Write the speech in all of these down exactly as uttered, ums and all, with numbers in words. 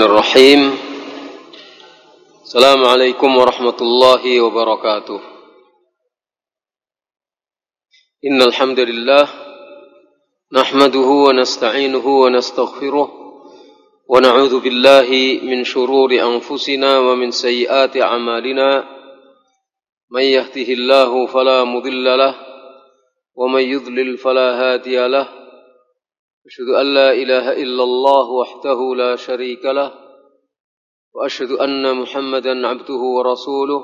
Bismillahirrahmanirrahim. Assalamualaikum warahmatullahi wabarakatuh. Innal hamdalillah nahmaduhu wa nasta'inuhu wa nastaghfiruh wa na'udzu billahi min shururi anfusina wa min sayyiati a'malina. May yahdihillahu fala mudilla lahu wa may yudlil fala hadiya lahu. أشهد أن لا إله إلا الله وحده لا شريك له وأشهد أن محمدا عبده ورسوله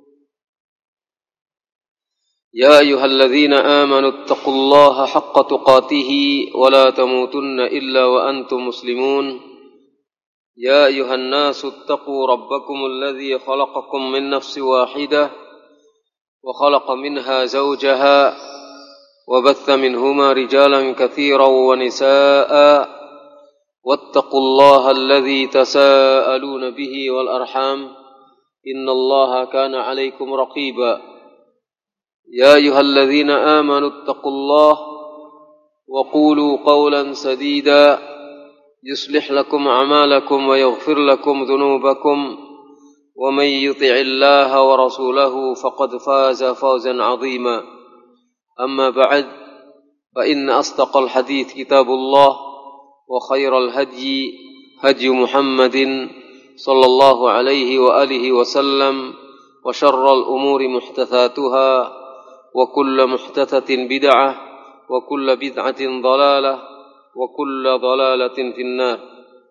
يا أيها الذين آمنوا اتقوا الله حق تقاته ولا تموتن إلا وأنتم مسلمون يا أيها الناس اتقوا ربكم الذي خلقكم من نفس واحدة وخلق منها زوجها وبث منهما رجالا كثيرا ونساء واتقوا الله الذي تساءلون به والأرحام إن الله كان عليكم رقيبا يا أيها الذين آمنوا اتقوا الله وقولوا قولا سديدا يصلح لكم أعمالكم ويغفر لكم ذنوبكم ومن يطع الله ورسوله فقد فاز فوزا عظيما أما بعد فإن أصدق الحديث كتاب الله وخير الهدي هدي محمد صلى الله عليه وآله وسلم وشر الأمور محدثاتها وكل محدثة بدعة وكل بدعة ضلالة وكل ضلالة في النار.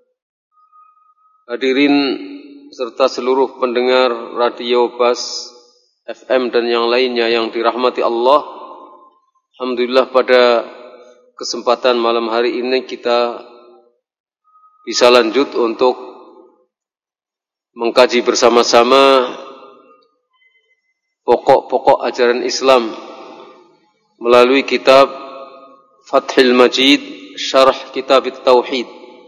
Hadirin serta seluruh pendengar Radio Bas F M dan yang lainnya yang dirahmati Allah, alhamdulillah pada kesempatan malam hari ini kita bisa lanjut untuk mengkaji bersama-sama pokok-pokok ajaran Islam melalui kitab Fathul Majid, Syarah Kitab Tauhid.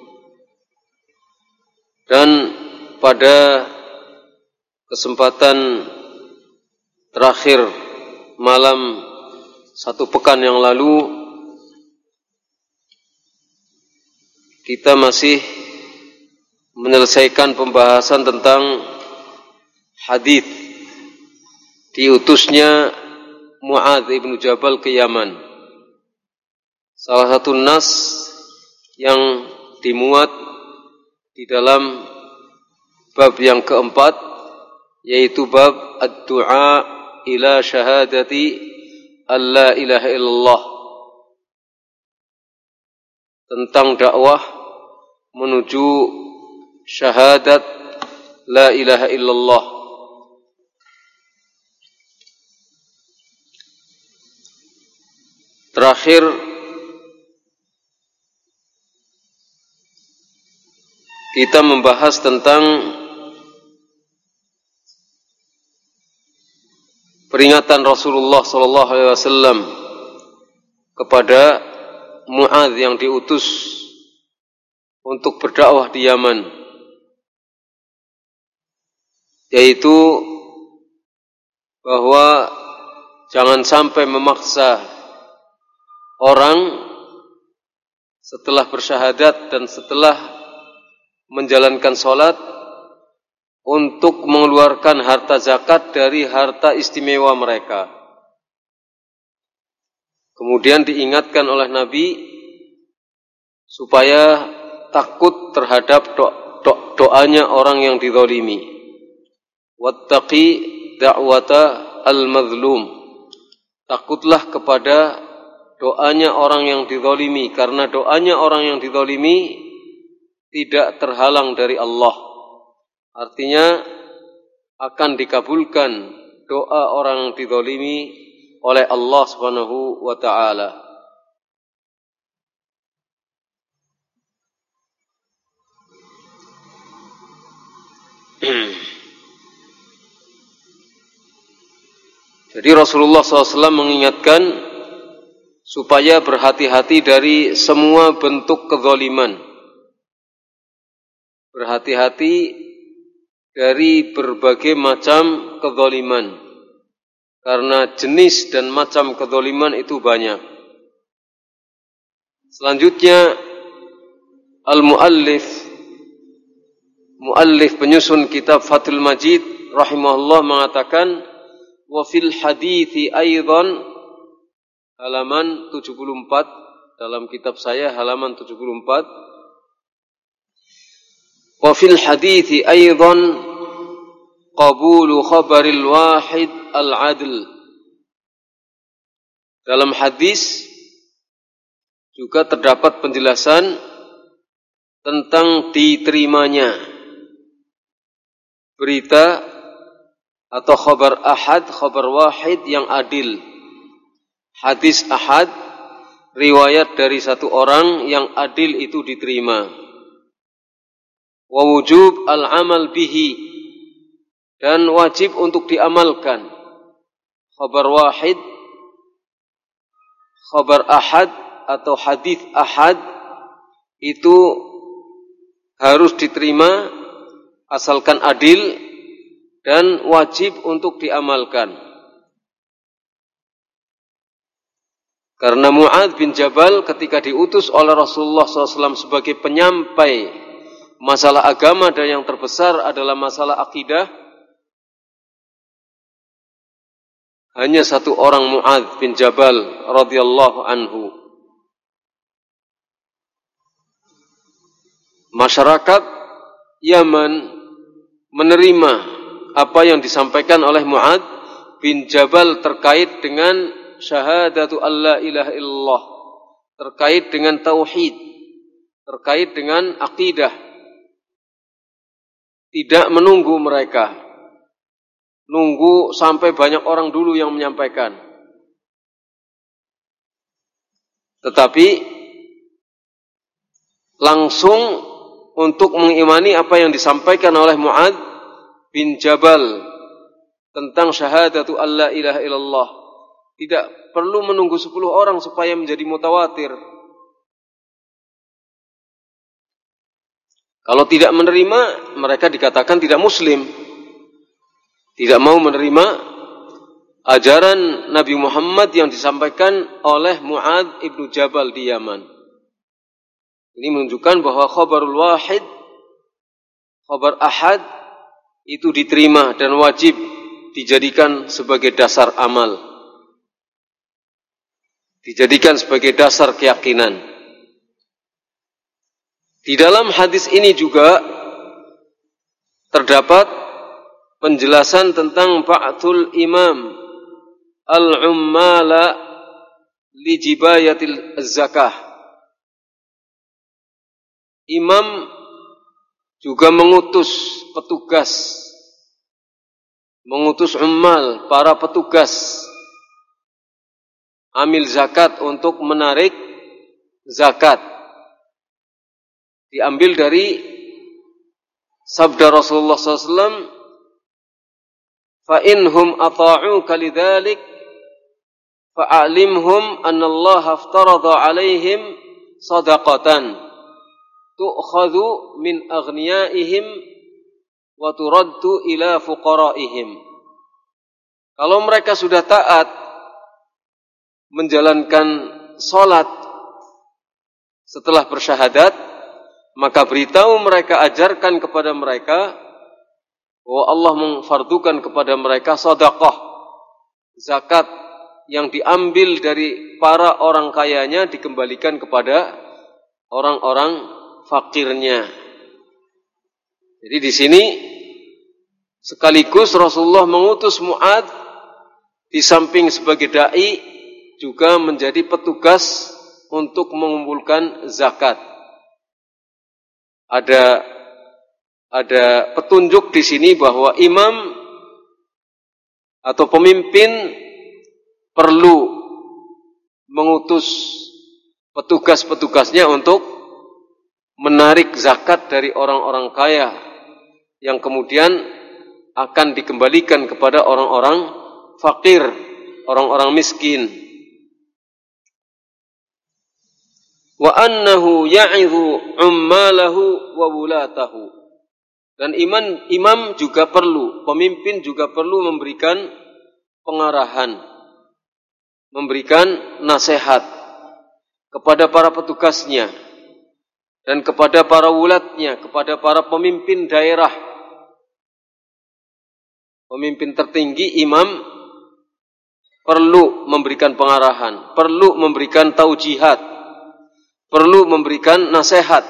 Dan pada kesempatan terakhir malam satu pekan yang lalu kita masih menyelesaikan pembahasan tentang hadis diutusnya Mu'adz ibnu Jabal ke Yaman. Salah satu nas yang dimuat di dalam bab yang keempat, yaitu bab ad-du'a ila syahadati alla ilaha illallah, tentang dakwah menuju syahadat la ilaha illallah. Terakhir kita membahas tentang peringatan Rasulullah sallallahu alaihi wasallam kepada Mu'adz yang diutus untuk berdakwah di Yaman, yaitu bahwa jangan sampai memaksa orang setelah bersyahadat dan setelah menjalankan sholat untuk mengeluarkan harta zakat dari harta istimewa mereka. Kemudian diingatkan oleh Nabi supaya takut terhadap do, do, doanya orang yang dizalimi. Wattaqi da'wata al-mazlum. Takutlah kepada doanya orang yang dizalimi, karena doanya orang yang dizalimi tidak terhalang dari Allah. Artinya akan dikabulkan doa orang yang dizalimi oleh Allah Subhanahu wa taala. Jadi Rasulullah shallallahu alaihi wasallam mengingatkan supaya berhati-hati dari semua bentuk kezaliman. Berhati-hati dari berbagai macam kezaliman, karena jenis dan macam kezaliman itu banyak. Selanjutnya al-muallif muallif penyusun kitab Fathul Majid rahimahullah mengatakan wa fil hadithi aidan, halaman tujuh puluh empat dalam kitab saya, halaman tujuh puluh empat. Wa fil hadithi aidan qabulu khabaril wahid al-adl. Dalam hadis juga terdapat penjelasan tentang diterimanya berita atau khabar ahad, khabar wahid yang adil. Hadis ahad, riwayat dari satu orang yang adil itu diterima. Wa wujub al-amal bihi, dan wajib untuk diamalkan. Khabar wahid, khabar ahad atau hadis ahad itu harus diterima asalkan adil dan wajib untuk diamalkan. Karena Mu'adz bin Jabal ketika diutus oleh Rasulullah shallallahu alaihi wasallam sebagai penyampai masalah agama, dan yang terbesar adalah masalah akidah, hanya satu orang, Mu'adz bin Jabal radhiyallahu anhu. Masyarakat Yaman menerima apa yang disampaikan oleh Mu'adz bin Jabal terkait dengan syahadatu alla ilaha illallah, terkait dengan tauhid, terkait dengan akidah. Tidak menunggu mereka, nunggu sampai banyak orang dulu yang menyampaikan, tetapi langsung untuk mengimani apa yang disampaikan oleh Mu'adz bin Jabal tentang syahadatu alla ilaha illallah. Tidak perlu menunggu sepuluh orang supaya menjadi mutawatir. Kalau tidak menerima, mereka dikatakan tidak muslim, tidak mau menerima ajaran Nabi Muhammad yang disampaikan oleh Mu'adz ibnu Jabal di Yaman. Ini menunjukkan bahwa khabarul wahid, khabar ahad itu diterima dan wajib dijadikan sebagai dasar amal, dijadikan sebagai dasar keyakinan. Di dalam hadis ini juga terdapat penjelasan tentang ba'thul imam al-ummala li jibayatil zakah. Imam juga mengutus petugas, mengutus ummal, para petugas amil zakat untuk menarik zakat. Diambil dari sabda Rasulullah sallallahu alaihi wasallam, fa inhum ata'uka lidzalik fa'alimhum anna Allah aftarada alaihim sadaqatan tu'khadhu min aghniyaihim wa turaddu ila fuqaraihim. Kalau mereka sudah taat menjalankan salat setelah bersyahadat, maka beritahu mereka, ajarkan kepada mereka bahwa Allah memfardukan kepada mereka sedekah, zakat yang diambil dari para orang kayanya dikembalikan kepada orang-orang fakirnya. Jadi di sini sekaligus Rasulullah mengutus Mu'adz di samping sebagai dai juga menjadi petugas untuk mengumpulkan zakat. Ada ada petunjuk di sini bahwa imam atau pemimpin perlu mengutus petugas-petugasnya untuk menarik zakat dari orang-orang kaya yang kemudian akan dikembalikan kepada orang-orang fakir, orang-orang miskin. Wa annahu ya'idhu ummalahu wa wulatahu. Dan iman, imam juga perlu, pemimpin juga perlu memberikan pengarahan, memberikan nasihat kepada para petugasnya, dan kepada para wulatnya, kepada para pemimpin daerah, pemimpin tertinggi, imam, perlu memberikan pengarahan, perlu memberikan taujihat, perlu memberikan nasihat,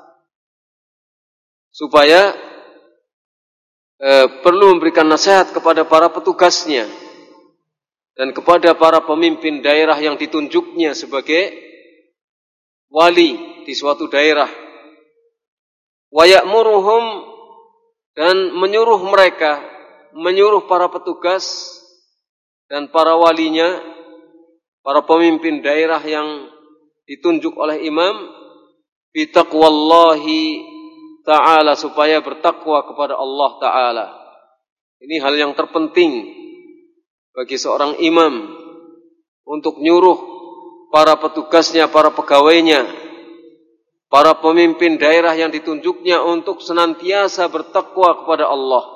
supaya eh, perlu memberikan nasihat kepada para petugasnya dan kepada para pemimpin daerah yang ditunjuknya sebagai wali di suatu daerah. Wa ya'muruhum, dan menyuruh mereka, menyuruh para petugas dan para walinya, para pemimpin daerah yang ditunjuk oleh imam, bi taqwallahi ta'ala, supaya bertakwa kepada Allah Ta'ala. Ini hal yang terpenting bagi seorang imam, untuk nyuruh para petugasnya, para pegawainya, para pemimpin daerah yang ditunjuknya untuk senantiasa bertakwa kepada Allah.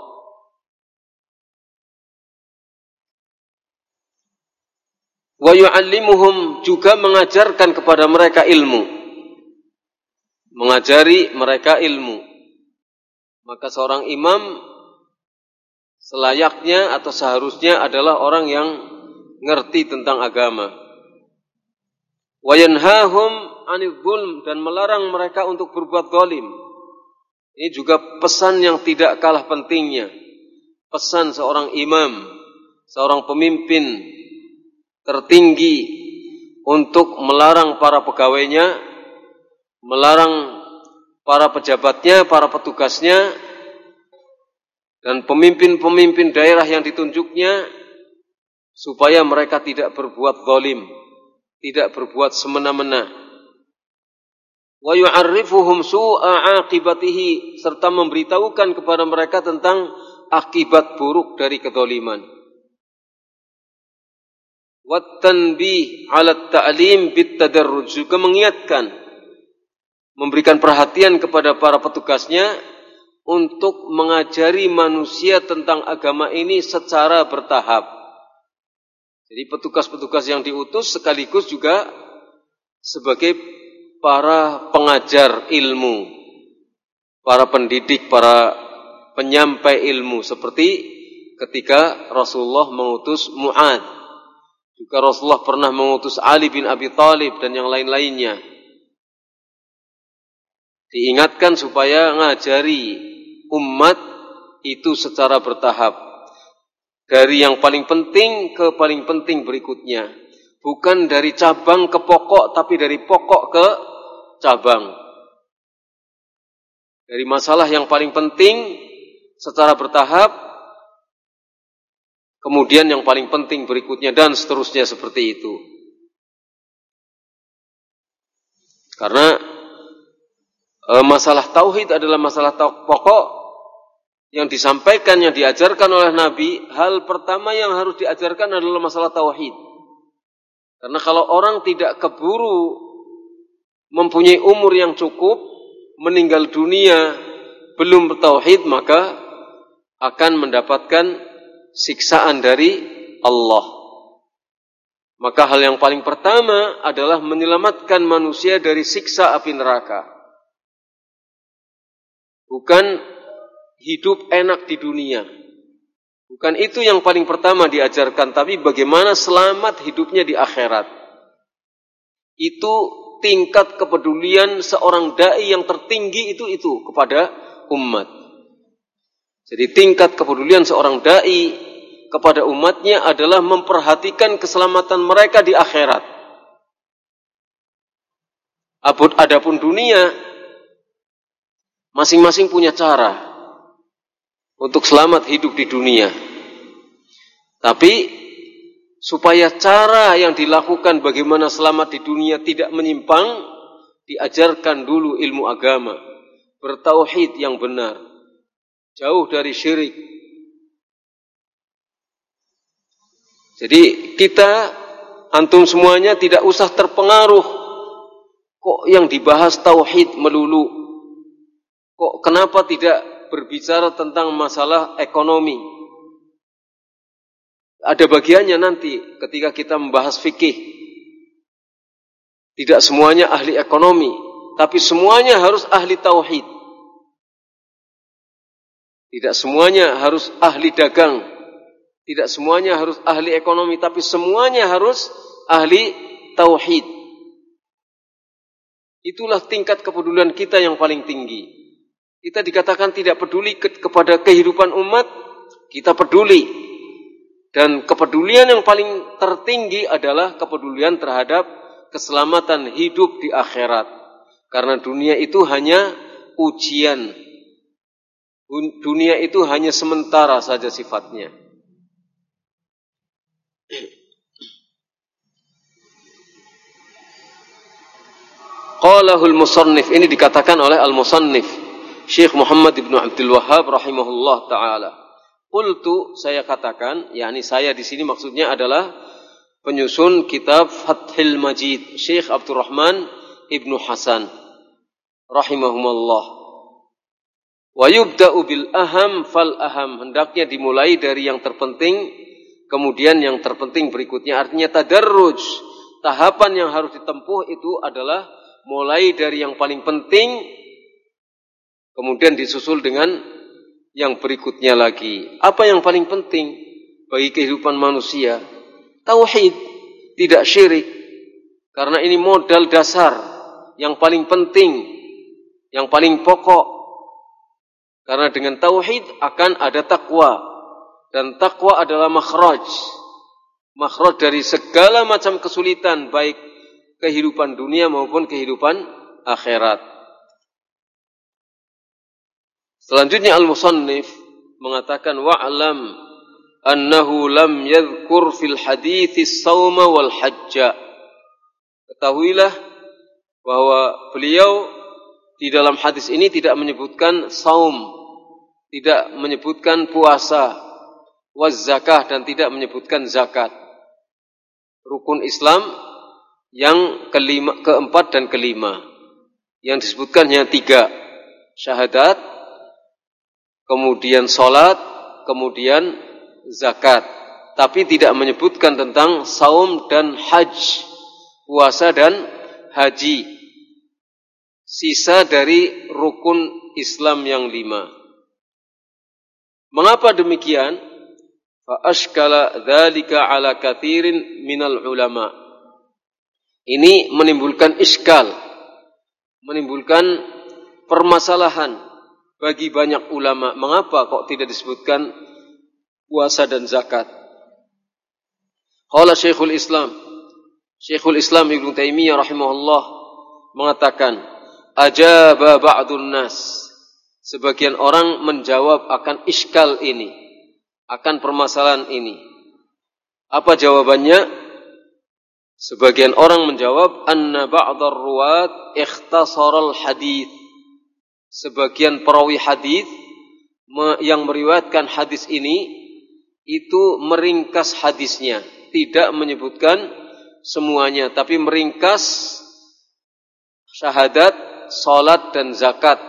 Wa yu'allimuhum, juga mengajarkan kepada mereka ilmu, mengajari mereka ilmu. Maka seorang imam selayaknya atau seharusnya adalah orang yang ngerti tentang agama. Wa yanhahum 'anil dzulm, dan melarang mereka untuk berbuat zalim. Ini juga pesan yang tidak kalah pentingnya. Pesan seorang imam, seorang pemimpin tertinggi untuk melarang para pegawainya, melarang para pejabatnya, para petugasnya, dan pemimpin-pemimpin daerah yang ditunjuknya, supaya mereka tidak berbuat zalim, tidak berbuat semena-mena. Wa yu'arrifuhum su'a aqibatihi, serta memberitahukan kepada mereka tentang akibat buruk dari kezaliman. Wa tanbih 'ala ta'lim bit tadarruj, juga mengingatkan, memberikan perhatian kepada para petugasnya untuk mengajari manusia tentang agama ini secara bertahap. Jadi petugas-petugas yang diutus sekaligus juga sebagai para pengajar ilmu, para pendidik, para penyampai ilmu, seperti ketika Rasulullah mengutus Mu'ad, juga Rasulullah pernah mengutus Ali bin Abi Thalib dan yang lain-lainnya. Diingatkan supaya ngajari umat itu secara bertahap, dari yang paling penting ke paling penting berikutnya, bukan dari cabang ke pokok, tapi dari pokok ke cabang. Dari masalah yang paling penting secara bertahap, kemudian yang paling penting berikutnya, dan seterusnya seperti itu. Karena e, masalah tauhid adalah masalah pokok yang disampaikan, yang diajarkan oleh Nabi. Hal pertama yang harus diajarkan adalah masalah tauhid. Karena kalau orang tidak keburu mempunyai umur yang cukup, meninggal dunia belum bertauhid, maka akan mendapatkan siksaan dari Allah. Maka hal yang paling pertama adalah menyelamatkan manusia dari siksa api neraka. Bukan hidup enak di dunia. Bukan itu yang paling pertama diajarkan, tapi bagaimana selamat hidupnya di akhirat. Itu tingkat kepedulian seorang dai yang tertinggi itu itu kepada umat. Jadi tingkat kepedulian seorang dai kepada umatnya adalah memperhatikan keselamatan mereka di akhirat. Adapun dunia, masing-masing punya cara untuk selamat hidup di dunia. Tapi supaya cara yang dilakukan bagaimana selamat di dunia tidak menyimpang, diajarkan dulu ilmu agama, bertauhid yang benar, jauh dari syirik. Jadi kita, antum semuanya tidak usah terpengaruh, kok yang dibahas tauhid melulu, kok kenapa tidak berbicara tentang masalah ekonomi. Ada bagiannya nanti ketika kita membahas fikih. Tidak semuanya ahli ekonomi, tapi semuanya harus ahli tauhid. Tidak semuanya harus ahli dagang, tidak semuanya harus ahli ekonomi, tapi semuanya harus ahli tauhid. Itulah tingkat kepedulian kita yang paling tinggi. Kita dikatakan tidak peduli ke- kepada kehidupan umat, kita peduli. Dan kepedulian yang paling tertinggi adalah kepedulian terhadap keselamatan hidup di akhirat. Karena dunia itu hanya ujian. Dunia itu hanya sementara saja sifatnya. Qalahul musannif, ini dikatakan oleh al-musannif Syekh Muhammad ibn Abdul Wahhab rahimahullah ta'ala. Qultu, saya katakan, yakni saya di sini maksudnya adalah penyusun kitab Fathil Majid Syekh Abdurrahman ibnu Hasan rahimahumullah. Wa yubda'u bil aham fal aham, hendaknya dimulai dari yang terpenting kemudian yang terpenting berikutnya. Artinya tadarruj, tahapan yang harus ditempuh itu adalah mulai dari yang paling penting kemudian disusul dengan yang berikutnya lagi. Apa yang paling penting bagi kehidupan manusia? Tauhid, tidak syirik. Karena ini modal dasar yang paling penting, yang paling pokok. Karena dengan tauhid akan ada takwa. Dan takwa adalah makhraj. Makhraj dari segala macam kesulitan, baik kehidupan dunia maupun kehidupan akhirat. Selanjutnya al-musannif mengatakan wa'lam annahu lam yadhkur fil hadits as-sauma wal hajja. Ketahuilah bahwa beliau di dalam hadis ini tidak menyebutkan saum, tidak menyebutkan puasa, waz zakah, dan tidak menyebutkan zakat. Rukun Islam yang kelima, keempat dan kelima. Yang disebutkan hanya tiga. Syahadat, kemudian sholat, kemudian zakat. Tapi tidak menyebutkan tentang saum dan hajj, puasa dan haji. Sisa dari rukun Islam yang lima. Mengapa demikian? Fa ashkala dzalika ala katsirin minal ulama. Ini menimbulkan iskal, menimbulkan permasalahan bagi banyak ulama. Mengapa kok tidak disebutkan puasa dan zakat? Qala Syekhul Islam, Syekhul Islam Ibnu Taimiyah rahimahullah mengatakan, ajaba ba'dun nas, sebagian orang menjawab akan iskal ini, akan permasalahan ini. Apa jawabannya? Sebagian orang menjawab, anna ba'dar ruwat ikhtasaral hadits. Sebagian perawi hadis yang meriwayatkan hadis ini itu meringkas hadisnya, tidak menyebutkan semuanya, tapi meringkas syahadat, salat dan zakat.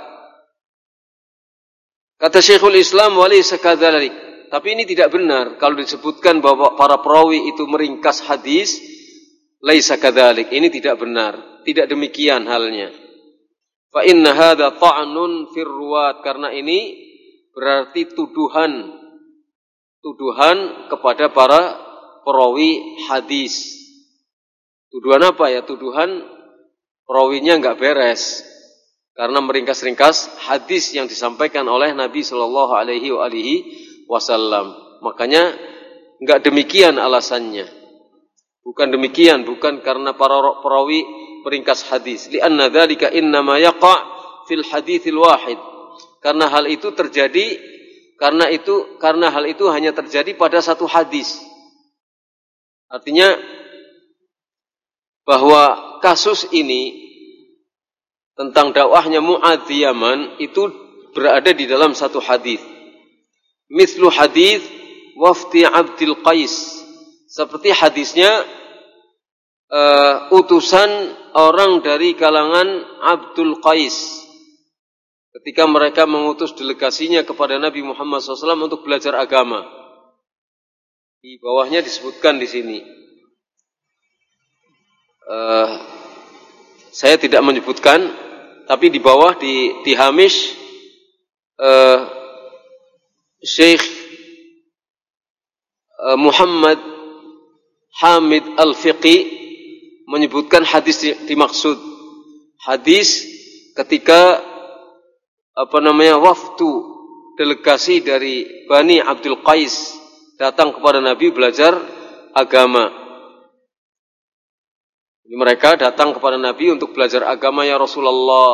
Kata Syekhul Islam, walaysa kadzalik. Tapi ini tidak benar kalau disebutkan bahwa para perawi itu meringkas hadis. Laisa kadzalik, ini tidak benar, tidak demikian halnya. Fa inna hadza ta'nun fir ruwat, karena ini berarti tuduhan tuduhan kepada para perawi hadis. Tuduhan apa ya? Tuduhan perawinya enggak beres karena meringkas-ringkas hadis yang disampaikan oleh Nabi sallallahu alaihi wasallam. Makanya enggak demikian alasannya. Bukan demikian, bukan karena para perawi peringkas hadis. Li'anna dzalika innama yaqa' fil haditsil wahid. Karena hal itu terjadi karena itu karena hal itu hanya terjadi pada satu hadis. Artinya bahwa kasus ini tentang dakwahnya Mu'adz di Yaman itu berada di dalam satu hadis. Mithlu hadis wafdi Abdul Qais. Seperti hadisnya uh, utusan orang dari kalangan Abdul Qais. Ketika mereka mengutus delegasinya kepada Nabi Muhammad shallallahu alaihi wasallam untuk belajar agama. Di bawahnya disebutkan di sini. Uh, saya tidak menyebutkan tapi di bawah di di hamish uh, Syekh uh, Muhammad Hamid Al-Fiqi menyebutkan hadis dimaksud. Hadis ketika apa namanya wafdu delegasi dari Bani Abdul Qais datang kepada Nabi belajar agama. Mereka datang kepada Nabi untuk belajar agama, ya Rasulullah.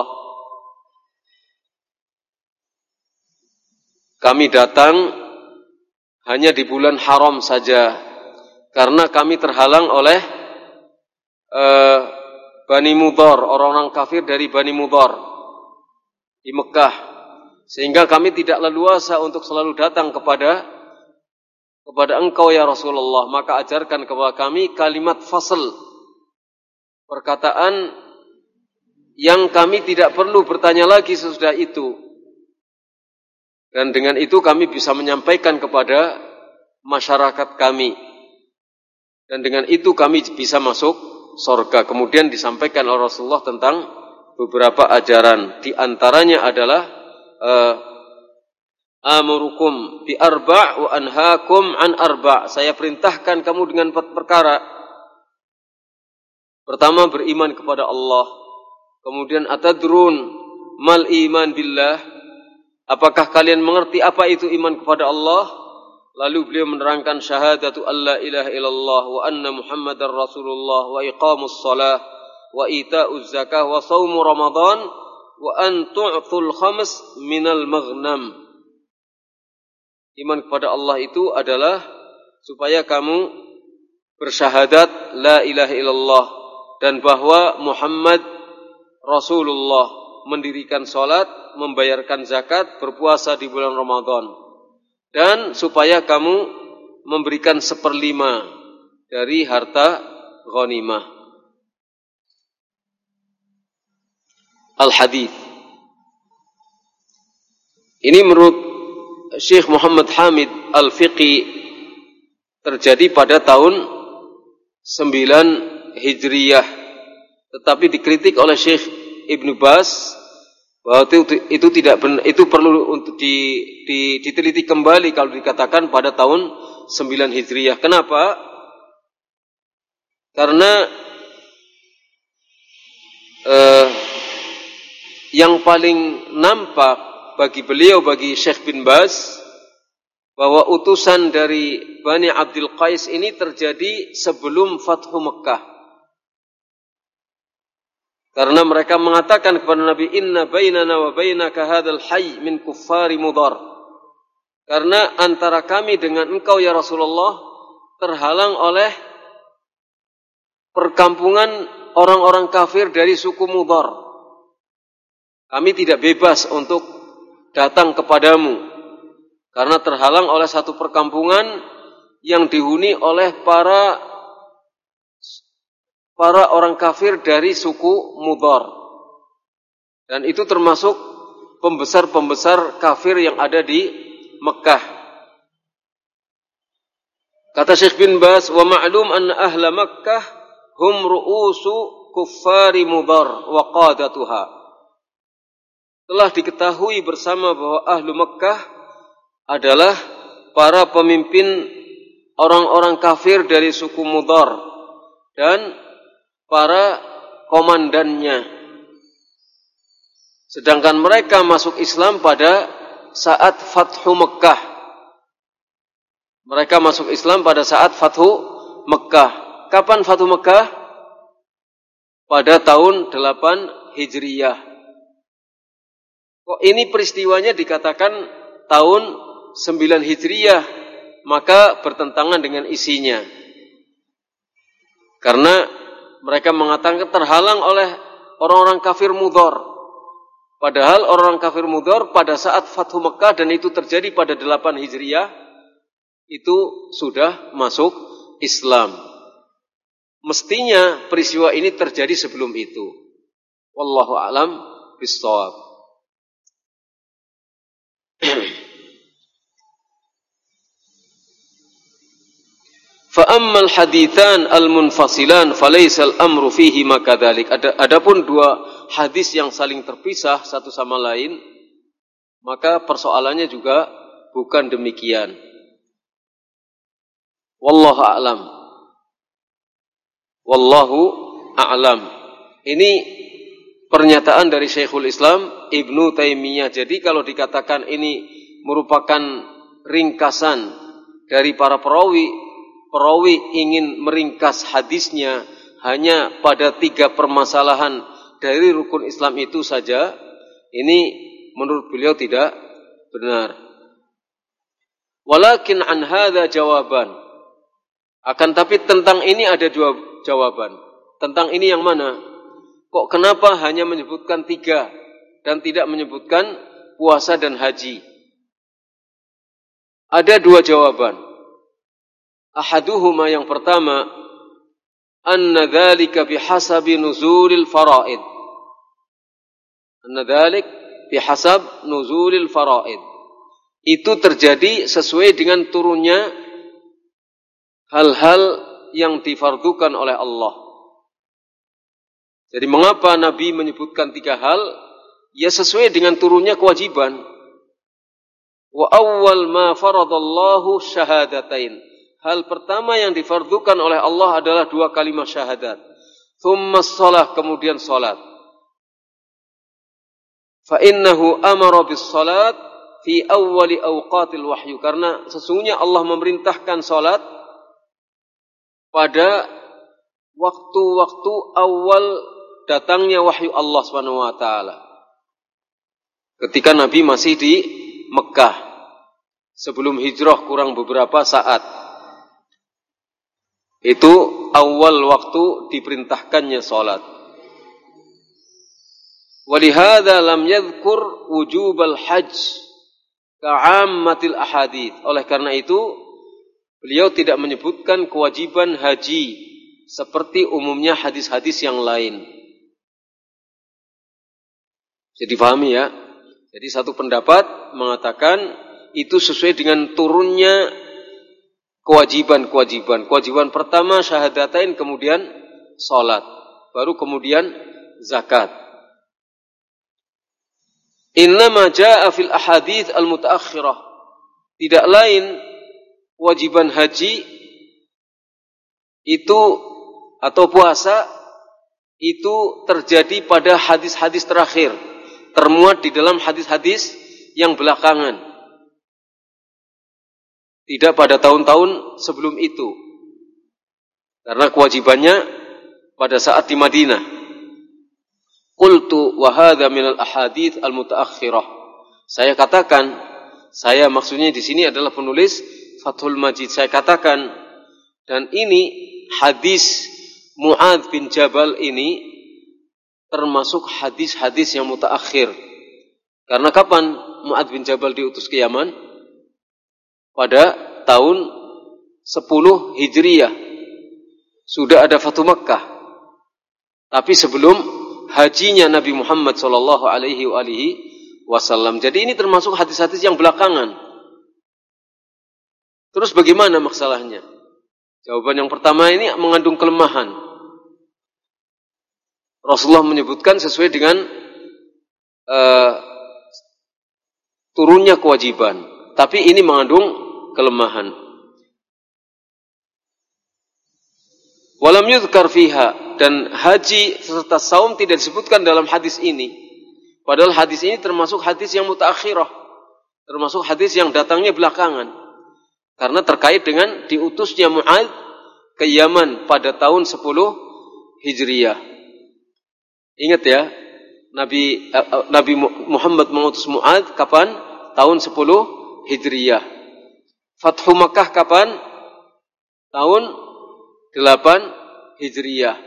Kami datang hanya di bulan haram saja, karena kami terhalang oleh uh, Bani Mudhar, orang-orang kafir dari Bani Mudhar di Mekah, sehingga kami tidak leluasa untuk selalu datang kepada kepada engkau ya Rasulullah. Maka ajarkan kepada kami kalimat fasl, perkataan yang kami tidak perlu bertanya lagi sesudah itu, dan dengan itu kami bisa menyampaikan kepada masyarakat kami, dan dengan itu kami bisa masuk surga. Kemudian disampaikan oleh Rasulullah tentang beberapa ajaran, di antaranya adalah uh, amurukum bi arba' wa anhaakum an arba'. Saya perintahkan kamu dengan empat perkara. Pertama, beriman kepada Allah. Kemudian, atadrun mal iman billah. Apakah kalian mengerti apa itu iman kepada Allah? Lalu beliau menerangkan syahadatu alla ilaha illallah wa anna muhammadar rasulullah wa iqamus salah wa ita'uz zakah wa shaumu ramadan wa an tu'thul khams minal maghnam. Iman kepada Allah itu adalah supaya kamu bersyahadat la ilaha illallah dan bahwa Muhammad Rasulullah, mendirikan salat, membayarkan zakat, berpuasa di bulan Ramadan, dan supaya kamu memberikan seperlima dari harta ghanimah. Al-Hadith ini menurut Syekh Muhammad Hamid Al-Fiqi terjadi pada tahun sembilan Hijriyah, tetapi dikritik oleh Syekh Ibnu Baz bahwa itu, itu tidak benar, itu perlu untuk di, di, diteliti kembali kalau dikatakan pada tahun sembilan Hijriyah. Kenapa? Karena eh, yang paling nampak bagi beliau, bagi Syekh bin Baz, bahwa utusan dari Bani Abdul Qais ini terjadi sebelum Fathu Mekah. Karena mereka mengatakan kepada Nabi, inna bainana wa bainaka hadzal hayy min kuffari Mudhar. Karena antara kami dengan engkau ya Rasulullah terhalang oleh perkampungan orang-orang kafir dari suku Mudhar. Kami tidak bebas untuk datang kepadamu karena terhalang oleh satu perkampungan yang dihuni oleh para para orang kafir dari suku Mudhar. Dan itu termasuk pembesar-pembesar kafir yang ada di Mekah. Kata Syekh bin Baz, wa ma'lum anna ahla Makkah hum ru'usu kuffari Mudhar wa qadatuha. Telah diketahui bersama bahwa ahlu Mekah adalah para pemimpin orang-orang kafir dari suku Mudhar dan para komandannya. Sedangkan mereka masuk Islam pada saat Fathu Mekah. Mereka masuk Islam pada saat Fathu Mekah. Kapan Fathu Mekah? Pada tahun delapan Hijriyah. Kok ini peristiwanya dikatakan tahun sembilan Hijriyah, maka bertentangan dengan isinya. Karena mereka mengatakan terhalang oleh orang-orang kafir Mudhar. Padahal orang-orang kafir Mudhar pada saat Fathu Mekah, dan itu terjadi pada delapan Hijriyah, itu sudah masuk Islam. Mestinya peristiwa ini terjadi sebelum itu. Wallahu a'lam bishawab. Fa ammal haditsan al-munfasilan falaysa al-amru fihi ma kadzalik. Adapun dua hadis yang saling terpisah satu sama lain, maka persoalannya juga bukan demikian. Wallahu a'lam. Wallahu a'lam. Ini pernyataan dari Syekhul Islam Ibnu Taimiyah. Jadi kalau dikatakan ini merupakan ringkasan dari para perawi, perawi ingin meringkas hadisnya hanya pada tiga permasalahan dari rukun Islam itu saja, ini menurut beliau tidak benar. Walakin an hadza jawaban. Akan tapi tentang ini ada dua jawaban. Tentang ini yang mana? Kok kenapa hanya menyebutkan tiga dan tidak menyebutkan puasa dan haji? Ada dua jawaban. Ahaduhuma, yang pertama, anna dzalika bihasabi nuzulil faraid. Anna dzalik bihasab nuzulil faraid. Itu terjadi sesuai dengan turunnya hal-hal yang difardukan oleh Allah. Jadi mengapa Nabi menyebutkan tiga hal? Ya sesuai dengan turunnya kewajiban. Wa awwal ma faradallahu syahadatain. Hal pertama yang difardukan oleh Allah adalah dua kalimat syahadat. Tsumma shalah, kemudian salat. Fa innahu amara bis salat fi awwali awqatil wahyu. Karena sesungguhnya Allah memerintahkan salat pada waktu-waktu awal datangnya wahyu Allah Subhanahu wa taala. Ketika Nabi masih di Mekah, sebelum hijrah kurang beberapa saat. Itu awal waktu diperintahkannya salat. Walihada lam yadhkur wujubal hajj ka'ammatil ahadits. Oleh karena itu beliau tidak menyebutkan kewajiban haji seperti umumnya hadis-hadis yang lain. Jadi pahami ya. Jadi satu pendapat mengatakan itu sesuai dengan turunnya kewajiban-kewajiban. Kewajiban pertama syahadatain, kemudian salat, baru kemudian zakat. Innama jaa fil ahadits al-mutaakhirah. Tidak lain kewajiban haji itu atau puasa itu terjadi pada hadis-hadis terakhir, termuat di dalam hadis-hadis yang belakangan, tidak pada tahun-tahun sebelum itu, karena kewajibannya pada saat di Madinah. Qultu wa hadza min al-ahadits al-mutaakhirah. Saya katakan, saya maksudnya di sini adalah penulis Fathul Majid. Saya katakan, dan ini hadis Mu'adz bin Jabal ini termasuk hadis-hadis yang mutaakhir. Karena kapan Mu'adz bin Jabal diutus ke Yaman? Pada tahun sepuluh Hijriyah. Sudah ada Fathu Makkah. Tapi sebelum hajinya Nabi Muhammad sallallahu alaihi wasallam. Jadi ini termasuk hadis-hadis yang belakangan. Terus bagaimana masalahnya? Jawaban yang pertama ini mengandung kelemahan. Rasulullah menyebutkan sesuai dengan uh, turunnya kewajiban. Tapi ini mengandung kelemahan. Walam yudhkar fiha, dan haji serta saum tidak disebutkan dalam hadis ini. Padahal hadis ini termasuk hadis yang mutaakhirah. Termasuk hadis yang datangnya belakangan. Karena terkait dengan diutusnya Mu'adz ke Yaman pada tahun sepuluh Hijriyah. Ingat ya, Nabi uh, Nabi Muhammad mengutus Mu'adz kapan? Tahun sepuluh Hijriyah. Fathu Makkah kapan? Tahun delapan Hijriyah.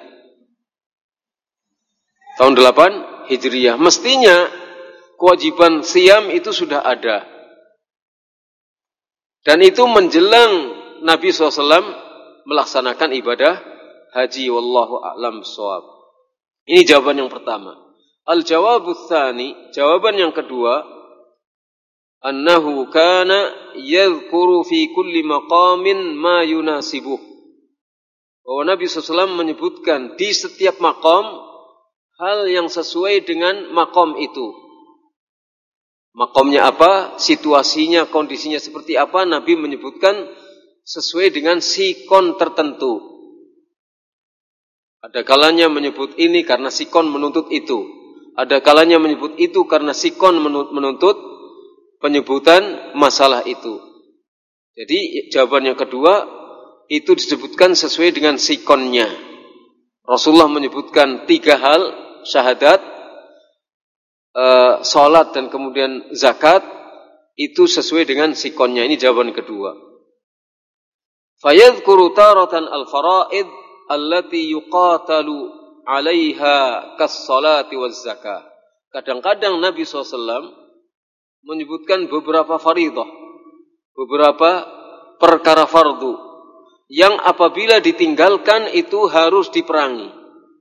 Tahun delapan Hijriyah. Mestinya kewajiban siam itu sudah ada. Dan itu menjelang Nabi shallallahu alaihi wasallam melaksanakan ibadah haji. Wallahu a'lam bishawab. Ini jawaban yang pertama. Al-jawabut tsani, jawaban yang kedua, annahu kana yadhkuru fi kulli maqamin ma yunasibuh. bahwa Nabi shallallahu alaihi wasallam menyebutkan di setiap makom hal yang sesuai dengan makom itu. Makomnya apa, situasinya, kondisinya seperti apa, Nabi menyebutkan sesuai dengan sikon tertentu. Ada kalanya menyebut ini karena sikon menuntut itu. Ada kalanya menyebut itu karena sikon menuntut penyebutan masalah itu. Jadi jawaban yang kedua, itu disebutkan sesuai dengan sikonnya. Rasulullah menyebutkan tiga hal, syahadat, uh, salat dan kemudian zakat, itu sesuai dengan sikonnya. Ini jawaban kedua. Fayadhkuru taratan al-fara'id allati yuqatalu 'alaiha kas-salati waz-zakah. Kadang-kadang Nabi shallallahu alaihi wasallam menyebutkan beberapa faridah, beberapa perkara fardu yang apabila ditinggalkan itu harus diperangi.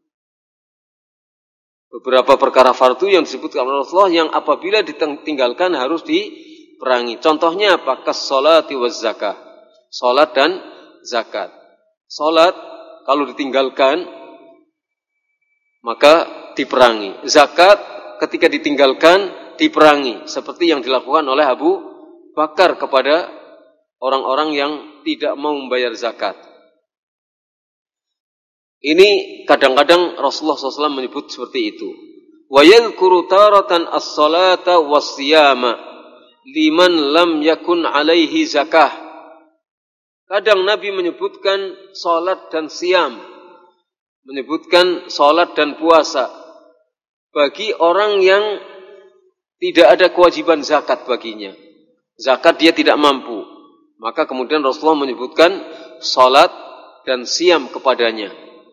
Beberapa perkara fardu yang disebutkan oleh Rasulullah yang apabila ditinggalkan harus diperangi. Contohnya apa? Kas-salati waz-zakah. Salat dan zakat. Salat kalau ditinggalkan maka diperangi. Zakat ketika ditinggalkan diperangi, seperti yang dilakukan oleh Abu Bakar kepada orang-orang yang tidak mau membayar zakat. Ini kadang-kadang Rasulullah shallallahu alaihi wasallam menyebut seperti itu. Wa yadhkuru taratan as-salata was-siyama liman lam yakun alaihi zakah. Kadang Nabi menyebutkan salat dan siam, menyebutkan salat dan puasa bagi orang yang tidak ada kewajiban zakat baginya. Zakat dia tidak mampu. Maka kemudian Rasulullah menyebutkan salat dan siam kepadanya.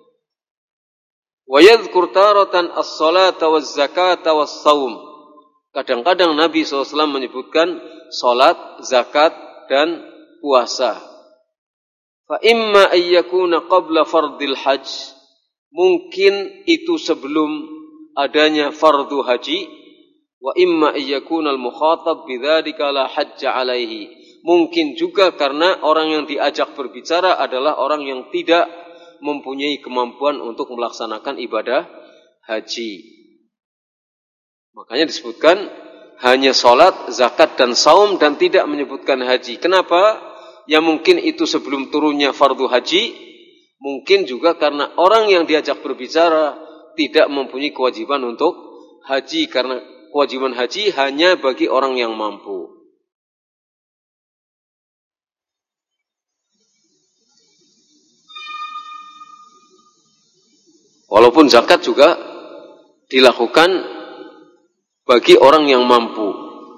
Wa yadhkur taratan as-salata waz-zakata was-shaum. Kadang-kadang Nabi shallallahu alaihi wasallam menyebutkan salat, zakat dan puasa. Fa imma ayyakuna qabla fardil hajj, mungkin itu sebelum adanya fardu haji, wa imma ayyakuna al-mukhatab bidzalika la hajja alaihi, mungkin juga karena orang yang diajak berbicara adalah orang yang tidak mempunyai kemampuan untuk melaksanakan ibadah haji. Makanya disebutkan hanya salat, zakat dan saum dan tidak menyebutkan haji. Kenapa? Ya mungkin itu sebelum turunnya fardu haji, mungkin juga karena orang yang diajak berbicara tidak mempunyai kewajiban untuk haji, karena kewajiban haji hanya bagi orang yang mampu. Walaupun zakat juga dilakukan bagi orang yang mampu.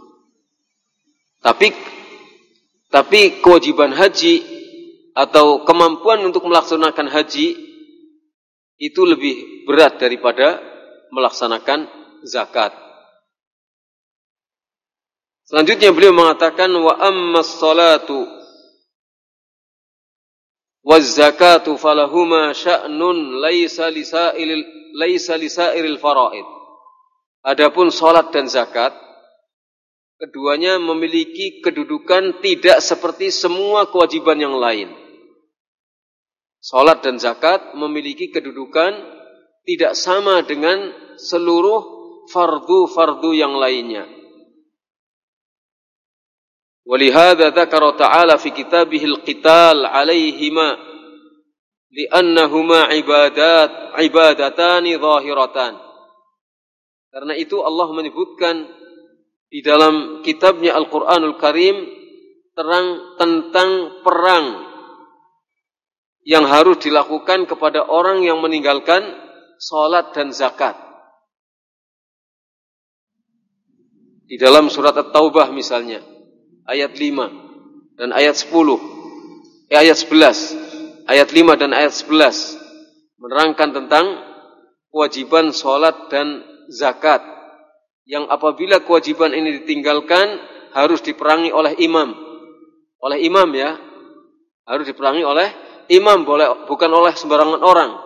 Tapi Tapi kewajiban haji atau kemampuan untuk melaksanakan haji itu lebih berat daripada melaksanakan zakat. Selanjutnya beliau mengatakan wa ammas salatu waz zakatu falahuma sya'nun laisa lisairil laisa lisairil faraid. Adapun salat dan zakat, keduanya memiliki kedudukan tidak seperti semua kewajiban yang lain. Salat dan zakat memiliki kedudukan tidak sama dengan seluruh fardu-fardu yang lainnya. Walihada dzakara ta'ala fi kitabihil qital 'alaihima li'annahuma ibadat ibadatani zahiratan. Karena itu Allah menyebutkan di dalam kitabnya Al-Quranul Karim terang tentang perang yang harus dilakukan kepada orang yang meninggalkan salat dan zakat. Di dalam surat At-Taubah misalnya, ayat lima dan ayat sepuluh, eh, ayat sebelas, ayat lima dan ayat sebelas menerangkan tentang kewajiban salat dan zakat, yang apabila kewajiban ini ditinggalkan harus diperangi oleh imam. Oleh imam ya. Harus diperangi oleh imam, boleh bukan oleh sembarangan orang.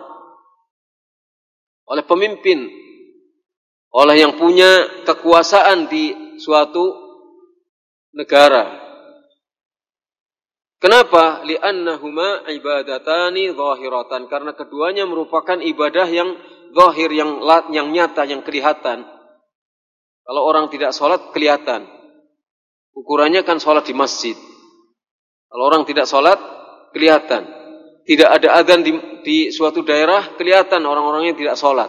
Oleh pemimpin. Oleh yang punya kekuasaan di suatu negara. Kenapa? Li'annahuma ibadatani zahiratan. Karena keduanya merupakan ibadah yang zahir, yang yang nyata, yang kelihatan. Kalau orang tidak sholat, kelihatan. Ukurannya kan sholat di masjid. Kalau orang tidak sholat, kelihatan. Tidak ada adzan di, di suatu daerah, kelihatan orang-orangnya tidak sholat.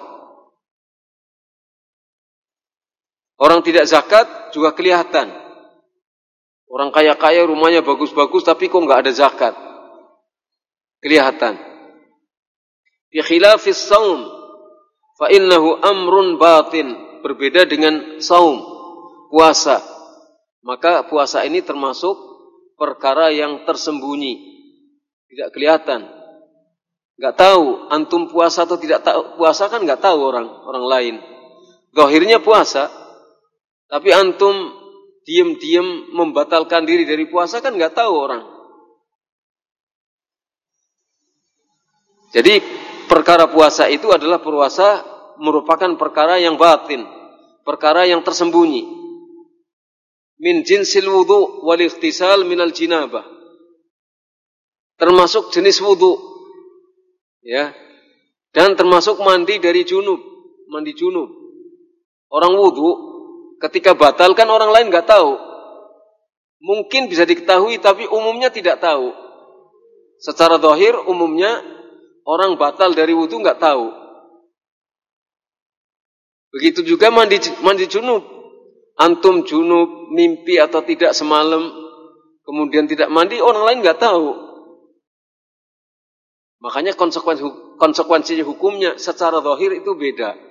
Orang tidak zakat juga kelihatan. Orang kaya-kaya rumahnya bagus-bagus tapi kok enggak ada zakat. Kelihatan. Bi khilafis shaum fa innahu amrun batin, berbeda dengan saum, puasa. Maka puasa ini termasuk perkara yang tersembunyi, tidak kelihatan. Enggak tahu antum puasa atau tidak tahu puasa kan enggak tahu orang orang lain. Zahirnya puasa, tapi antum diam-diam membatalkan diri dari puasa kan nggak tahu orang. Jadi perkara puasa itu adalah puasa merupakan perkara yang batin, perkara yang tersembunyi. Min jinsil wudu wal ikhtisal minal jinabah. Termasuk jenis wudu, ya, dan termasuk mandi dari junub, mandi junub. Orang wudu ketika batal kan orang lain nggak tahu. Mungkin bisa diketahui tapi umumnya tidak tahu. Secara zahir umumnya orang batal dari wudu nggak tahu. Begitu juga mandi mandi junub. Antum junub, mimpi atau tidak semalam, kemudian tidak mandi, orang lain nggak tahu. Makanya konsekuensi konsekuensinya hukumnya secara zahir itu beda.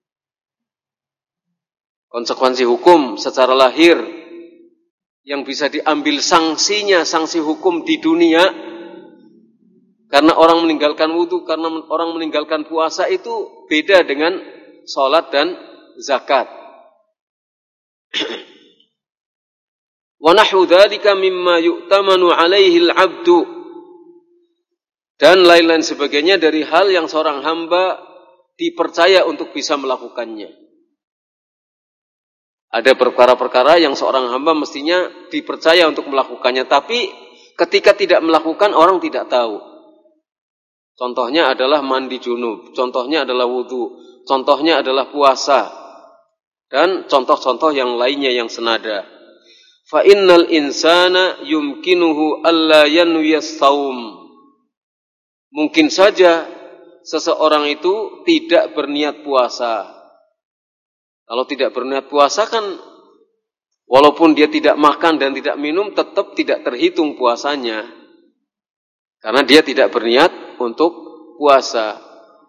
Konsekuensi hukum secara lahir yang bisa diambil sanksinya, sanksi hukum di dunia karena orang meninggalkan wudu, karena orang meninggalkan puasa itu beda dengan sholat dan zakat. Wa nahwu dzalika mimma yu'tamanu alaihi al-'abdu, dan lain-lain sebagainya dari hal yang seorang hamba dipercaya untuk bisa melakukannya. Ada perkara-perkara yang seorang hamba mestinya dipercaya untuk melakukannya, tapi ketika tidak melakukan orang tidak tahu. Contohnya adalah mandi junub, contohnya adalah wudu, contohnya adalah puasa, dan contoh-contoh yang lainnya yang senada. Fa innal insana yumkinuhu alla yanwiyas shaum. Mungkin saja seseorang itu tidak berniat puasa. Kalau tidak berniat puasa kan walaupun dia tidak makan dan tidak minum tetap tidak terhitung puasanya. Karena dia tidak berniat untuk puasa.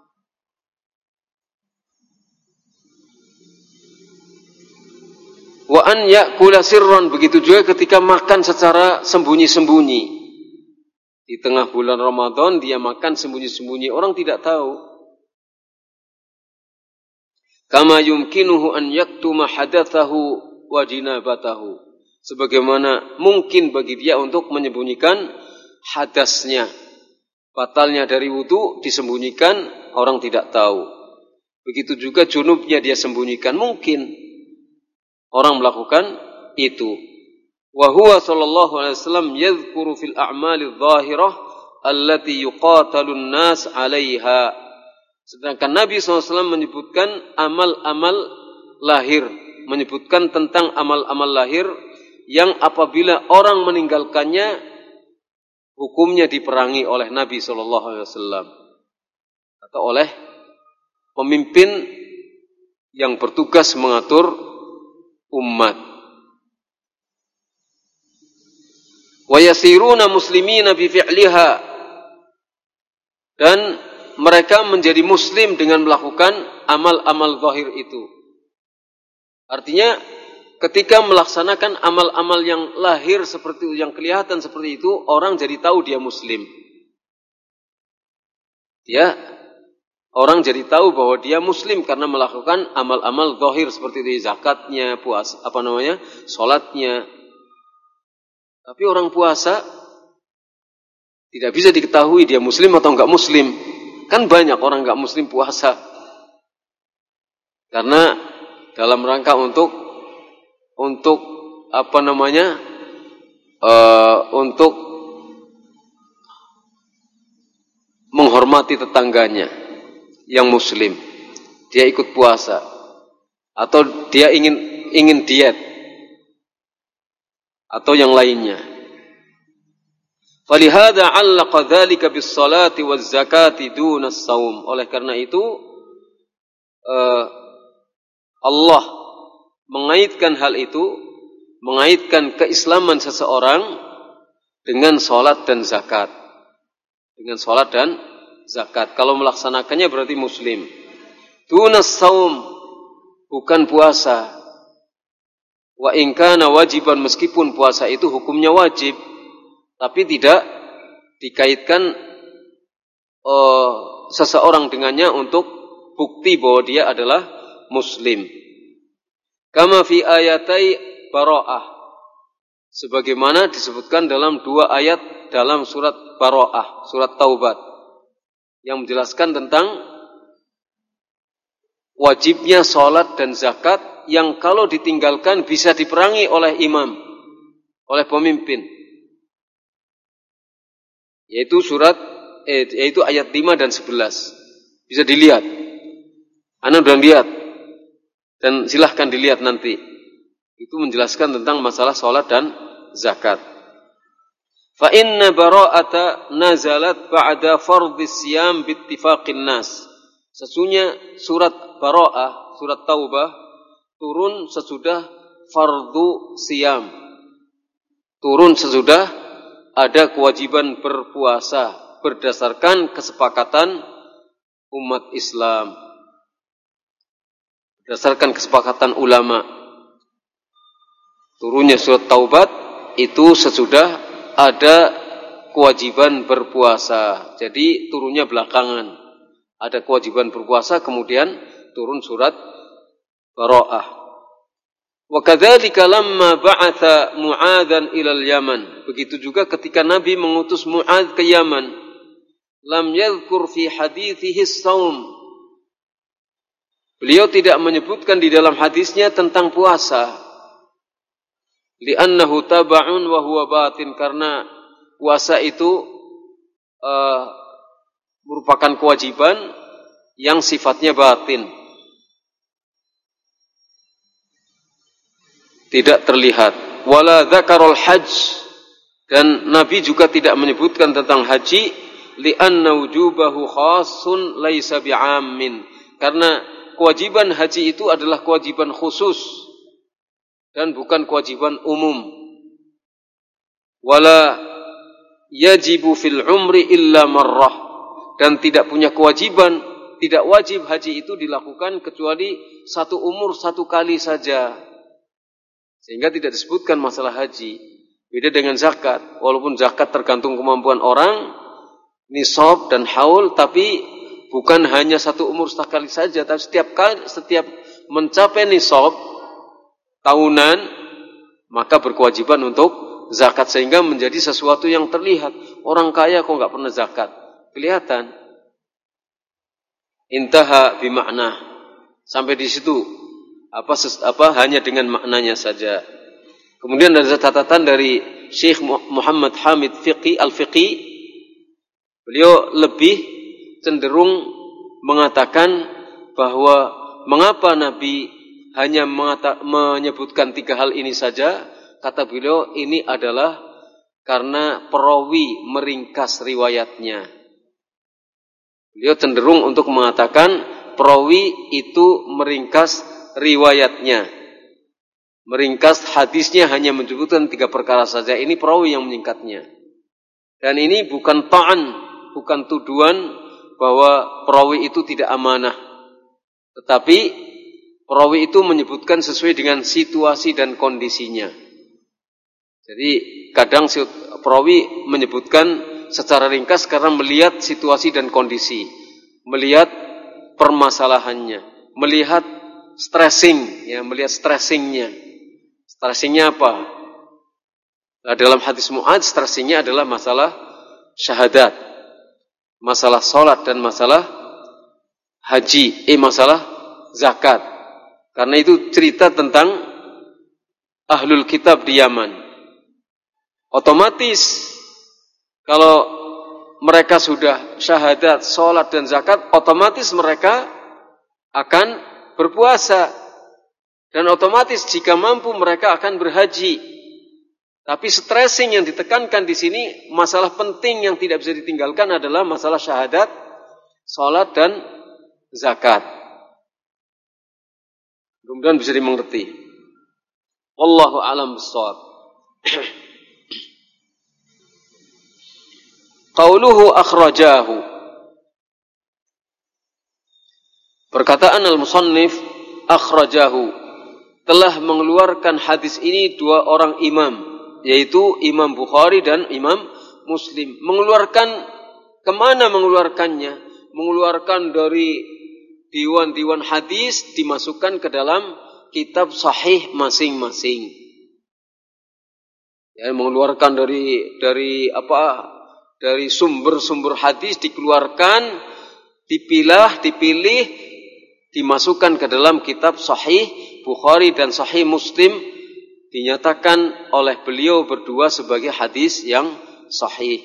Wa an ya'kula sirran, begitu juga ketika makan secara sembunyi-sembunyi. Di tengah bulan Ramadan dia makan sembunyi-sembunyi, orang tidak tahu. Kama yumkinuhu an yaktuma hadathahu wa jinabatahu. Sebagaimana mungkin bagi dia untuk menyembunyikan hadasnya, batalnya dari wudu disembunyikan, orang tidak tahu. Begitu juga junubnya dia sembunyikan, mungkin orang melakukan itu. Wa huwa sallallahu alaihi wasallam yadhkuru fil a'mali adh-dhahirah allati yuqatalu an-nas 'alaiha. Sedangkan Nabi shallallahu alaihi wasallam menyebutkan amal-amal lahir, menyebutkan tentang amal-amal lahir yang apabila orang meninggalkannya, hukumnya diperangi oleh Nabi shallallahu alaihi wasallam atau oleh pemimpin yang bertugas mengatur umat. Wa yasiruna muslimina bi fi'liha, dan mereka menjadi muslim dengan melakukan amal-amal zahir itu. Artinya ketika melaksanakan amal-amal yang lahir seperti itu, yang kelihatan seperti itu, orang jadi tahu dia muslim. Ya, orang jadi tahu bahwa dia muslim karena melakukan amal-amal zahir seperti itu, zakatnya, puasa, apa namanya, salatnya. Tapi orang puasa tidak bisa diketahui dia muslim atau enggak muslim. Kan banyak orang enggak muslim puasa. Karena dalam rangka untuk untuk apa namanya? Uh, untuk menghormati tetangganya yang muslim, dia ikut puasa, atau dia ingin ingin diet, atau yang lainnya. Falihada 'allaqa dzalika bis-salati waz-zakati duna as-shaum. Oleh karena itu uh, Allah mengaitkan hal itu, mengaitkan keislaman seseorang dengan salat dan zakat. Dengan salat dan zakat. Kalau melaksanakannya berarti muslim. Duna as-shaum, bukan puasa. Wa in kana wajiban, meskipun puasa itu hukumnya wajib, tapi tidak dikaitkan uh, seseorang dengannya untuk bukti bahwa dia adalah muslim. Kama fi ayatai Bara'ah, sebagaimana disebutkan dalam dua ayat dalam surat Bara'ah, surat Taubat, yang menjelaskan tentang wajibnya salat dan zakat yang kalau ditinggalkan bisa diperangi oleh imam, oleh pemimpin. Yaitu surat eh, yaitu ayat lima dan sebelas. Bisa dilihat. Anda sudah lihat. Dan silahkan dilihat nanti. Itu menjelaskan tentang masalah salat dan zakat. Fa inna bara'ata nazalat ba'da fardhis siyam bittifaqin nas. Sesungguhnya surat Bara'ah, surat Taubah turun sesudah fardu siyam. Turun sesudah ada kewajiban berpuasa berdasarkan kesepakatan umat Islam, berdasarkan kesepakatan ulama. Turunnya surat Taubat itu sesudah ada kewajiban berpuasa. Jadi turunnya belakangan. Ada kewajiban berpuasa, kemudian turun surat Bara'ah. Wa kadzalika lamma ba'atha Mu'adzan ilal Yaman. Begitu juga ketika Nabi mengutus Mu'adz ke Yaman, lam yadhkur fi hadithihi shaum. Beliau tidak menyebutkan di dalam hadisnya tentang puasa. Li'annahu taba'un wa huwa batin, karena puasa itu uh, merupakan kewajiban yang sifatnya batin. Tidak terlihat. Wala dzakarul hajj, dan Nabi juga tidak menyebutkan tentang haji, li'anna wujubahu khassun laisa bi'ammin, karena kewajiban haji itu adalah kewajiban khusus dan bukan kewajiban umum. Wala yajibu fil umri illa marrah, dan tidak punya kewajiban, tidak wajib haji itu dilakukan kecuali satu umur satu kali saja. Sehingga tidak disebutkan masalah haji. Beda dengan zakat. Walaupun zakat tergantung kemampuan orang, nisab dan haul, tapi bukan hanya satu umur sekali saja, tapi setiap kali, setiap mencapai nisab tahunan, maka berkewajiban untuk zakat, sehingga menjadi sesuatu yang terlihat. Orang kaya kok nggak pernah zakat? Kelihatan. Intaha bimakna. Sampai di situ. Apa, apa hanya dengan maknanya saja. Kemudian ada catatan dari Syekh Muhammad Hamid Fiqi Al-Fiqi. Beliau lebih cenderung mengatakan bahwa mengapa Nabi hanya mengata, menyebutkan tiga hal ini saja. Kata beliau, ini adalah karena perawi meringkas riwayatnya. Beliau cenderung untuk mengatakan perawi itu meringkas riwayatnya, meringkas hadisnya, hanya menyebutkan tiga perkara saja. Ini perawi yang menyingkatnya. Dan ini bukan ta'an, bukan tuduhan bahwa perawi itu tidak amanah. Tetapi perawi itu menyebutkan sesuai dengan situasi dan kondisinya. Jadi kadang perawi menyebutkan secara ringkas karena melihat situasi dan kondisi, melihat permasalahannya, melihat stressing, ya, melihat stressingnya. Stressingnya apa? Nah, dalam hadis Mu'adz, stressingnya adalah masalah syahadat, masalah sholat dan masalah haji, eh masalah zakat. Karena itu cerita tentang ahlul kitab di Yaman. Otomatis kalau mereka sudah syahadat, sholat dan zakat, otomatis mereka akan berpuasa. Dan otomatis jika mampu mereka akan berhaji. Tapi stressing yang ditekankan di sini, masalah penting yang tidak bisa ditinggalkan adalah masalah syahadat, sholat dan zakat. Mudah-mudahan bisa dimengerti. Wallahu a'lam bishawab. Qauluhu akhrajahu. Perkataan al-musannif akhrajahu, telah mengeluarkan hadis ini dua orang imam, yaitu Imam Bukhari dan Imam Muslim. Mengeluarkan kemana mengeluarkannya? Mengeluarkan dari diwan-diwan hadis, dimasukkan ke dalam kitab sahih masing-masing. Ya, mengeluarkan dari dari apa? Dari sumber-sumber hadis dikeluarkan, dipilah, dipilih, dimasukkan ke dalam kitab sahih Bukhari dan sahih Muslim, dinyatakan oleh beliau berdua sebagai hadis yang sahih.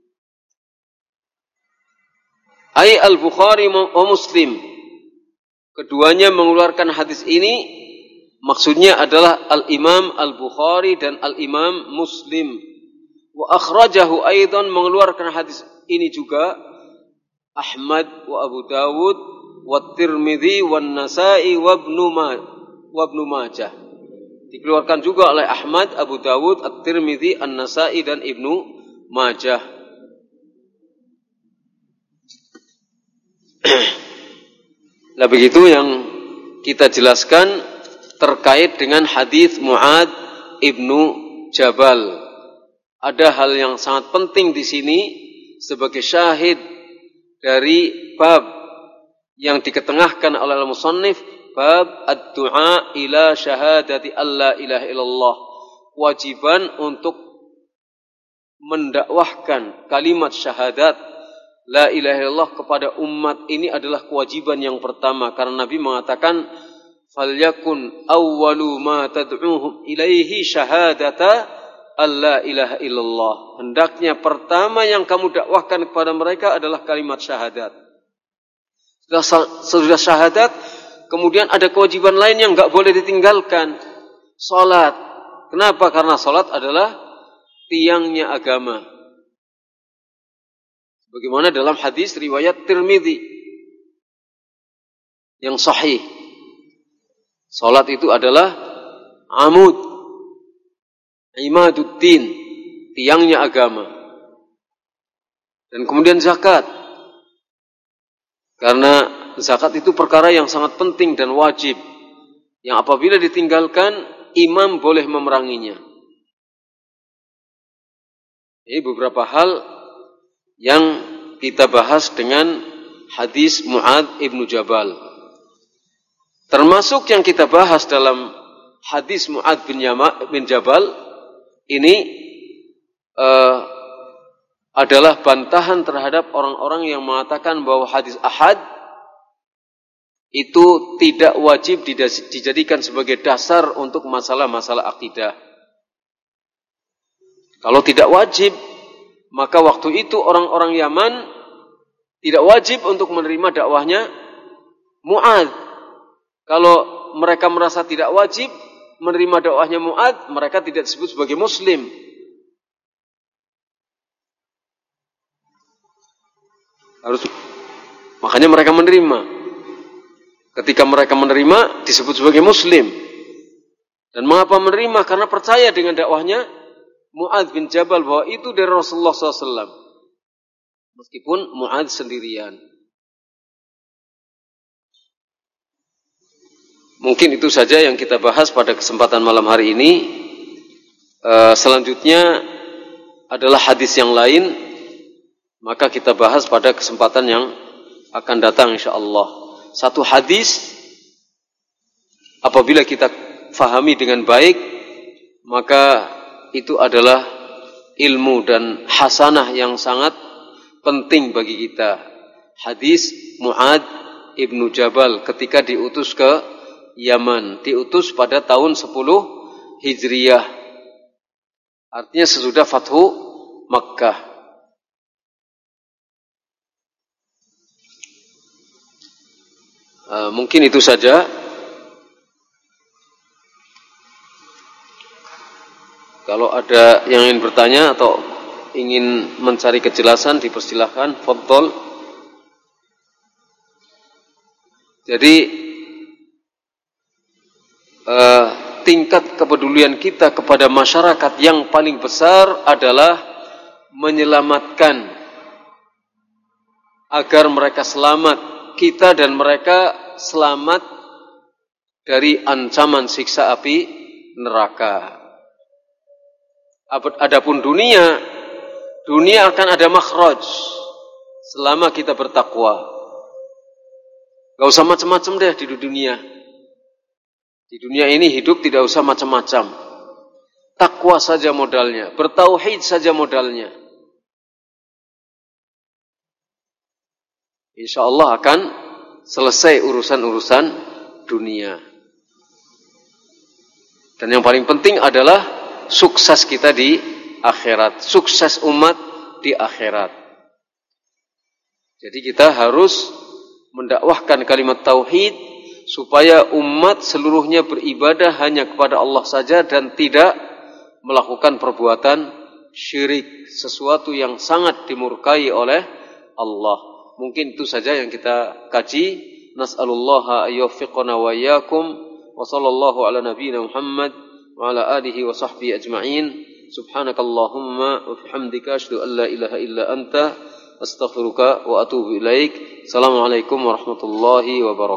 Ai al-Bukhari wa Muslim, keduanya mengeluarkan hadis ini, maksudnya adalah al-Imam al-Bukhari dan al-Imam Muslim. Wa akhrajahu aidan, mengeluarkan hadis ini juga Ahmad wa Abu Dawud wa Tirmidzi wa Nasa'i wa Ibnu wa Ibnu Majah. Dikeluarkan juga oleh Ahmad, Abu Dawud, At-Tirmidzi, An-Nasa'i dan Ibnu Majah. Nah, begitu yang kita jelaskan terkait dengan hadis Mu'adz ibnu Jabal. Ada hal yang sangat penting di sini sebagai syahid dari bab yang diketengahkan oleh al-musannif, bab ad-du'a ila syahadati alla ilaha illallah. Kewajiban untuk mendakwahkan kalimat syahadat la ilaha illallah kepada umat ini adalah kewajiban yang pertama, karena Nabi mengatakan falyakun awwalu ma tad'uhum ilaihi syahadata alla ilaha illallah. Hendaknya pertama yang kamu dakwahkan kepada mereka adalah kalimat syahadat. Sudah, sudah syahadat, kemudian ada kewajiban lain yang enggak boleh ditinggalkan. Salat. Kenapa? Karena salat adalah tiangnya agama. Bagaimana dalam hadis riwayat Tirmidzi yang sahih. Salat itu adalah amud, imaduddin, tiangnya agama. Dan kemudian zakat. Karena zakat itu perkara yang sangat penting dan wajib, yang apabila ditinggalkan, imam boleh memeranginya. Ini beberapa hal yang kita bahas dengan hadis Mu'adz ibnu Jabal. Termasuk yang kita bahas dalam hadis Mu'adz bin, bin Jabal ini uh, adalah bantahan terhadap orang-orang yang mengatakan bahwa hadis ahad itu tidak wajib dijadikan sebagai dasar untuk masalah-masalah akidah. Kalau tidak wajib, maka waktu itu orang-orang Yaman tidak wajib untuk menerima dakwahnya Mu'adz. Kalau mereka merasa tidak wajib menerima dakwahnya Mu'adz, mereka tidak disebut sebagai muslim. Harus, makanya mereka menerima. Ketika mereka menerima, disebut sebagai muslim. Dan mengapa menerima? Karena percaya dengan dakwahnya Mu'adz bin Jabal bahwa itu dari Rasulullah shallallahu alaihi wasallam. Meskipun Mu'adz sendirian. Mungkin itu saja yang kita bahas pada kesempatan malam hari ini. E, selanjutnya adalah hadis yang lain, maka kita bahas pada kesempatan yang akan datang insyaallah. Satu hadis apabila kita fahami dengan baik, maka itu adalah ilmu dan hasanah yang sangat penting bagi kita. Hadis Mu'adz ibnu Jabal ketika diutus ke Yaman, diutus pada tahun sepuluh Hijriyah. Artinya sesudah Fathu Makkah. Uh, mungkin itu saja. Kalau ada yang ingin bertanya atau ingin mencari kejelasan, dipersilahkan. Fadhol. Jadi uh, tingkat kepedulian kita kepada masyarakat yang paling besar adalah menyelamatkan agar mereka selamat, kita dan mereka selamat dari ancaman siksa api neraka. Adapun dunia, dunia akan ada makhraj selama kita bertakwa. Gak usah macam-macam deh di dunia. Di dunia ini hidup tidak usah macam-macam. Takwa saja modalnya, bertauhid saja modalnya. Insya Allah akan selesai urusan-urusan dunia. Dan yang paling penting adalah sukses kita di akhirat, sukses umat di akhirat. Jadi kita harus mendakwahkan kalimat tauhid supaya umat seluruhnya beribadah hanya kepada Allah saja dan tidak melakukan perbuatan syirik, sesuatu yang sangat dimurkai oleh Allah. Mungkin itu saja yang kita kaji. Nas'alullaha ayyuwaffiqana wa iyyakum wa sallallahu ala nabiyyina Muhammad wa ala alihi wa sahbihi ajma'in. Subhanakallahumma wa bihamdika asyhadu an la ilaha illa anta astaghfiruka wa atubu ilaik. Assalamualaikum warahmatullahi wabarakatuh.